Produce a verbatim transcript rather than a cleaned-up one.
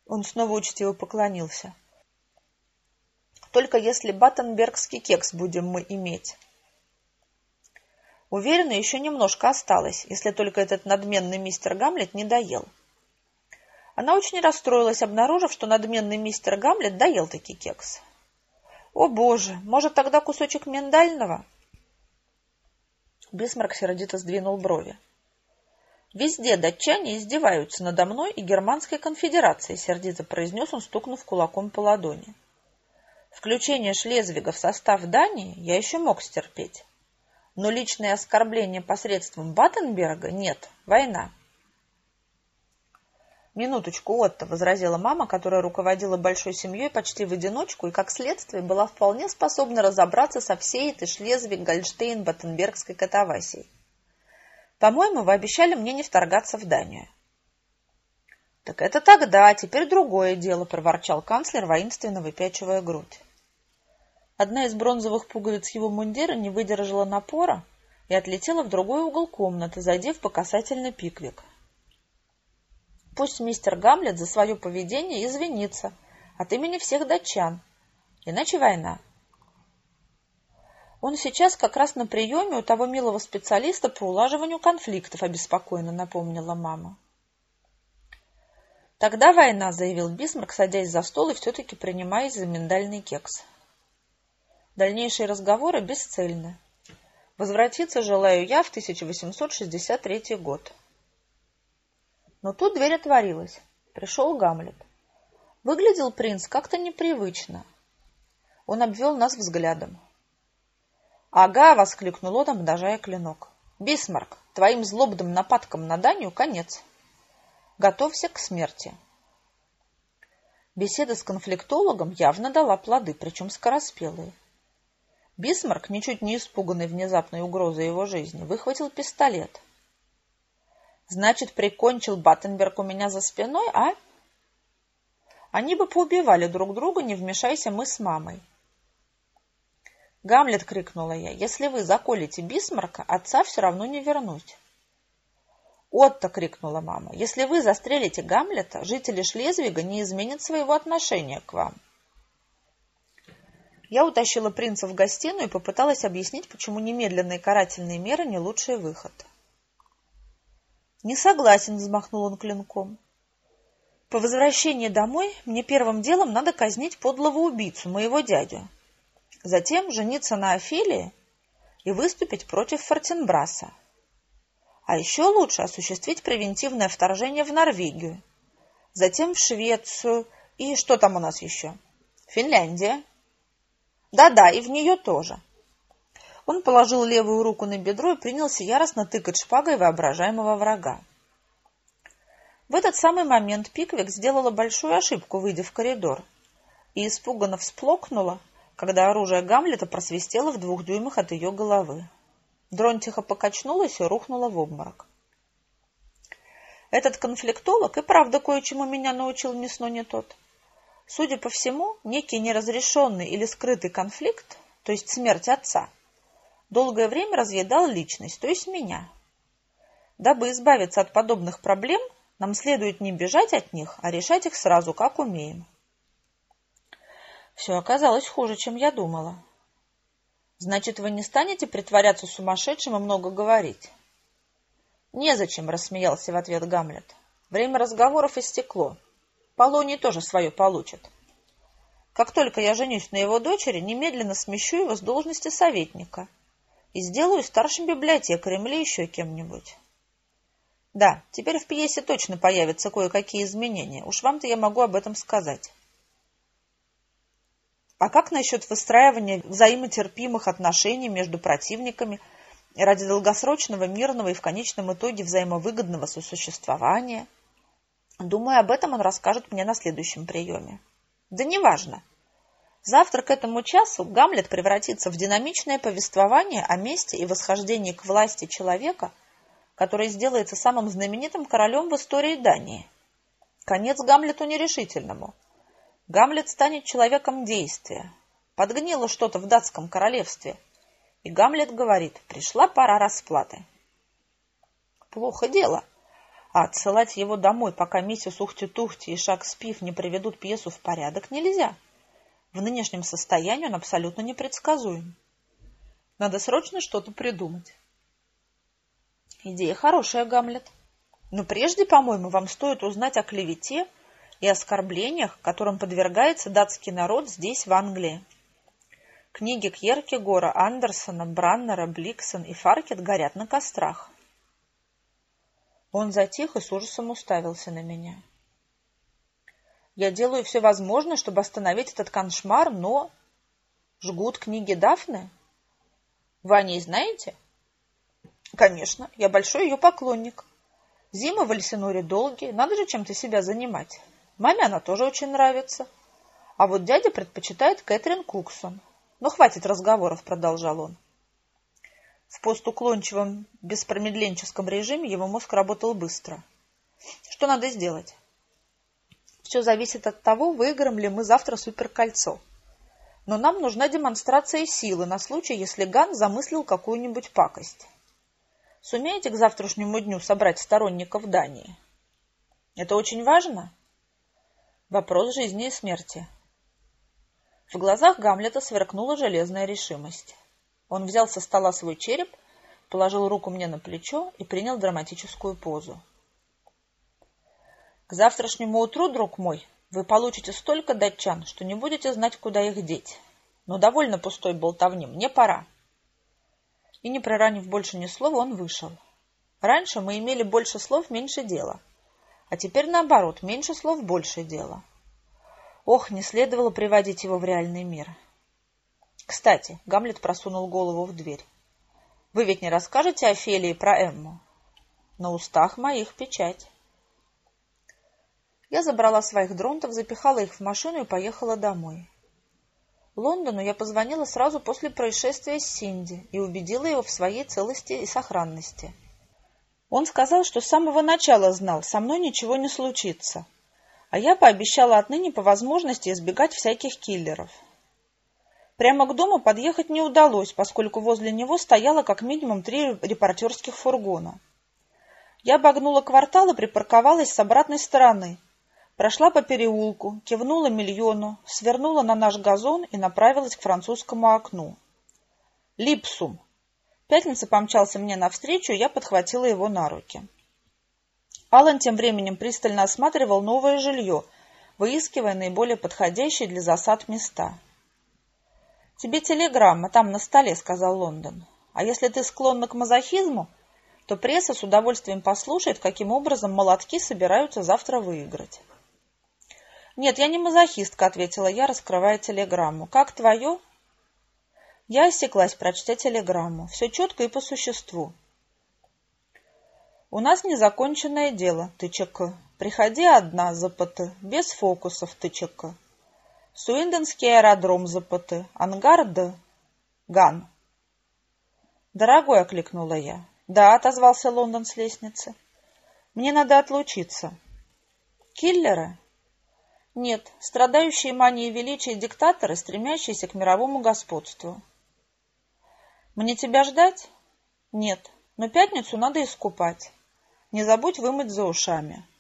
Он снова учтиво поклонился. Только если баттенбергский кекс будем мы иметь. Уверена, еще немножко осталось, если только этот надменный мистер Гамлет не доел. Она очень расстроилась, обнаружив, что надменный мистер Гамлет доел таки кекс. О, боже, может, тогда кусочек миндального? Бисмарк сердито сдвинул брови. Везде датчане издеваются надо мной и Германской конфедерацией, сердито произнес он, стукнув кулаком по ладони. Включение Шлезвига в состав Дании я еще мог стерпеть. Но личное оскорбление посредством Баттенберга нет, война. Минуточку, Отто, возразила мама, которая руководила большой семьей почти в одиночку и, как следствие, была вполне способна разобраться со всей этой Шлезвиг-Гольштейн-Баттенбергской катавасией. По-моему, вы обещали мне не вторгаться в Данию. Так это тогда, теперь другое дело, проворчал канцлер, воинственно выпячивая грудь. Одна из бронзовых пуговиц его мундира не выдержала напора и отлетела в другой угол комнаты, задев по касательной Пиквик. Пусть мистер Гамлет за свое поведение извинится от имени всех датчан, иначе война. Он сейчас как раз на приеме у того милого специалиста по улаживанию конфликтов, обеспокоенно напомнила мама. Тогда война, заявил Бисмарк, садясь за стол и все-таки принимаясь за миндальный кекс. Дальнейшие разговоры бесцельны. Возвратиться желаю я в тысяча восемьсот шестьдесят третий год. Но тут дверь отворилась. Пришел Гамлет. Выглядел принц как-то непривычно. Он обвел нас взглядом. «Ага!» — воскликнул он, обнажая клинок. «Бисмарк, твоим злобным нападкам на Данию конец. Готовься к смерти». Беседа с конфликтологом явно дала плоды, причем скороспелые. Бисмарк, ничуть не испуганный внезапной угрозой его жизни, выхватил пистолет. «Значит, прикончил Баттенберг у меня за спиной, а?» Они бы поубивали друг друга, не вмешайся мы с мамой. «Гамлет!» — крикнула я. «Если вы заколите Бисмарка, отца все равно не вернуть». «Отто!» — крикнула мама. «Если вы застрелите Гамлета, жители Шлезвига не изменят своего отношения к вам». Я утащила принца в гостиную и попыталась объяснить, почему немедленные карательные меры не лучший выход. «Не согласен», — взмахнул он клинком. «По возвращении домой мне первым делом надо казнить подлого убийцу, моего дядю. Затем жениться на Офелии и выступить против Фортенбраса. А еще лучше осуществить превентивное вторжение в Норвегию, затем в Швецию и что там у нас еще? Финляндия. Да-да, и в нее тоже». Он положил левую руку на бедро и принялся яростно тыкать шпагой воображаемого врага. В этот самый момент Пиквик сделала большую ошибку, выйдя в коридор, и испуганно всплакнула, когда оружие Гамлета просвистело в двух дюймах от ее головы. Дрон тихо покачнулась и рухнула в обморок. Этот конфликтолог и правда кое-чему меня научил ни сну, ни тот. Судя по всему, некий неразрешенный или скрытый конфликт, то есть смерть отца, долгое время разъедал личность, то есть меня. Дабы избавиться от подобных проблем, нам следует не бежать от них, а решать их сразу, как умеем. Все оказалось хуже, чем я думала. «Значит, вы не станете притворяться сумасшедшим и много говорить?» «Незачем», — рассмеялся в ответ Гамлет. «Время разговоров истекло. Полоний тоже свое получит. Как только я женюсь на его дочери, немедленно смещу его с должности советника и сделаю старшим библиотекарем или еще кем-нибудь. Да, теперь в пьесе точно появятся кое-какие изменения. Уж вам-то я могу об этом сказать. А как насчет выстраивания взаимотерпимых отношений между противниками ради долгосрочного, мирного и в конечном итоге взаимовыгодного сосуществования? Думаю, об этом он расскажет мне на следующем приеме. Да неважно. Завтра к этому часу Гамлет превратится в динамичное повествование о месте и восхождении к власти человека, который сделается самым знаменитым королем в истории Дании. Конец Гамлету нерешительному. Гамлет станет человеком действия. Подгнило что-то в датском королевстве. И Гамлет говорит: пришла пора расплаты. Плохо дело. А отсылать его домой, пока миссис Ухти-Тухти и Шекспир не приведут пьесу в порядок, нельзя. В нынешнем состоянии он абсолютно непредсказуем. Надо срочно что-то придумать. Идея хорошая, Гамлет. Но прежде, по-моему, вам стоит узнать о клевете и оскорблениях, которым подвергается датский народ здесь, в Англии. Книги Кьеркегора, Андерсона, Браннера, Бликсон и Фаркет горят на кострах. Он затих и с ужасом уставился на меня. Я делаю все возможное, чтобы остановить этот кошмар, но... Жгут книги Дафны? Вы о ней знаете? Конечно, я большой ее поклонник. Зимы в Эльсиноре долгие, надо же чем-то себя занимать. Маме она тоже очень нравится. А вот дядя предпочитает Кэтрин Куксон. Ну, хватит разговоров, продолжал он. В постуклончивом, беспромедленческом режиме его мозг работал быстро. Что надо сделать? Все зависит от того, выиграем ли мы завтра суперкольцо. Но нам нужна демонстрация силы на случай, если Ган замыслил какую-нибудь пакость. Сумеете к завтрашнему дню собрать сторонников Дании? Это очень важно? Вопрос жизни и смерти. В глазах Гамлета сверкнула железная решимость. Он взял со стола свой череп, положил руку мне на плечо и принял драматическую позу. К завтрашнему утру, друг мой, вы получите столько датчан, что не будете знать, куда их деть. Но довольно пустой болтовни, мне пора. И не проранив больше ни слова, он вышел. Раньше мы имели больше слов, меньше дела. А теперь наоборот, меньше слов, больше дела. Ох, не следовало приводить его в реальный мир. Кстати, Гамлет просунул голову в дверь. Вы ведь не расскажете Офелии про Эмму? На устах моих печать. Я забрала своих дронтов, запихала их в машину и поехала домой. Лондону я позвонила сразу после происшествия с Синди и убедила его в своей целости и сохранности. Он сказал, что с самого начала знал, со мной ничего не случится, а я пообещала отныне по возможности избегать всяких киллеров. Прямо к дому подъехать не удалось, поскольку возле него стояло как минимум три репортерских фургона. Я обогнула квартал и припарковалась с обратной стороны. Прошла по переулку, кивнула Миллиону, свернула на наш газон и направилась к французскому окну. Липсум. Пятница помчался мне навстречу, и я подхватила его на руки. Аллан тем временем пристально осматривал новое жилье, выискивая наиболее подходящие для засад места. «Тебе телеграмма, там на столе», — сказал Лондон. «А если ты склонна к мазохизму, то пресса с удовольствием послушает, каким образом молотки собираются завтра выиграть». «Нет, я не мазохистка», — ответила я, раскрывая телеграмму. «Как твое?» Я осеклась, прочтя телеграмму. Все четко и по существу. «У нас незаконченное дело, ТЧК. Приходи одна, ЗПТ, без фокусов, ТЧК. Суинденский аэродром, ЗПТ. Ангар Д. Ган». «Дорогой», — окликнула я. «Да», — отозвался Лондон с лестницы. «Мне надо отлучиться». «Киллеры?» «Нет, страдающие манией величия диктаторы, стремящиеся к мировому господству». «Мне тебя ждать?» «Нет, но пятницу надо искупать. Не забудь вымыть за ушами».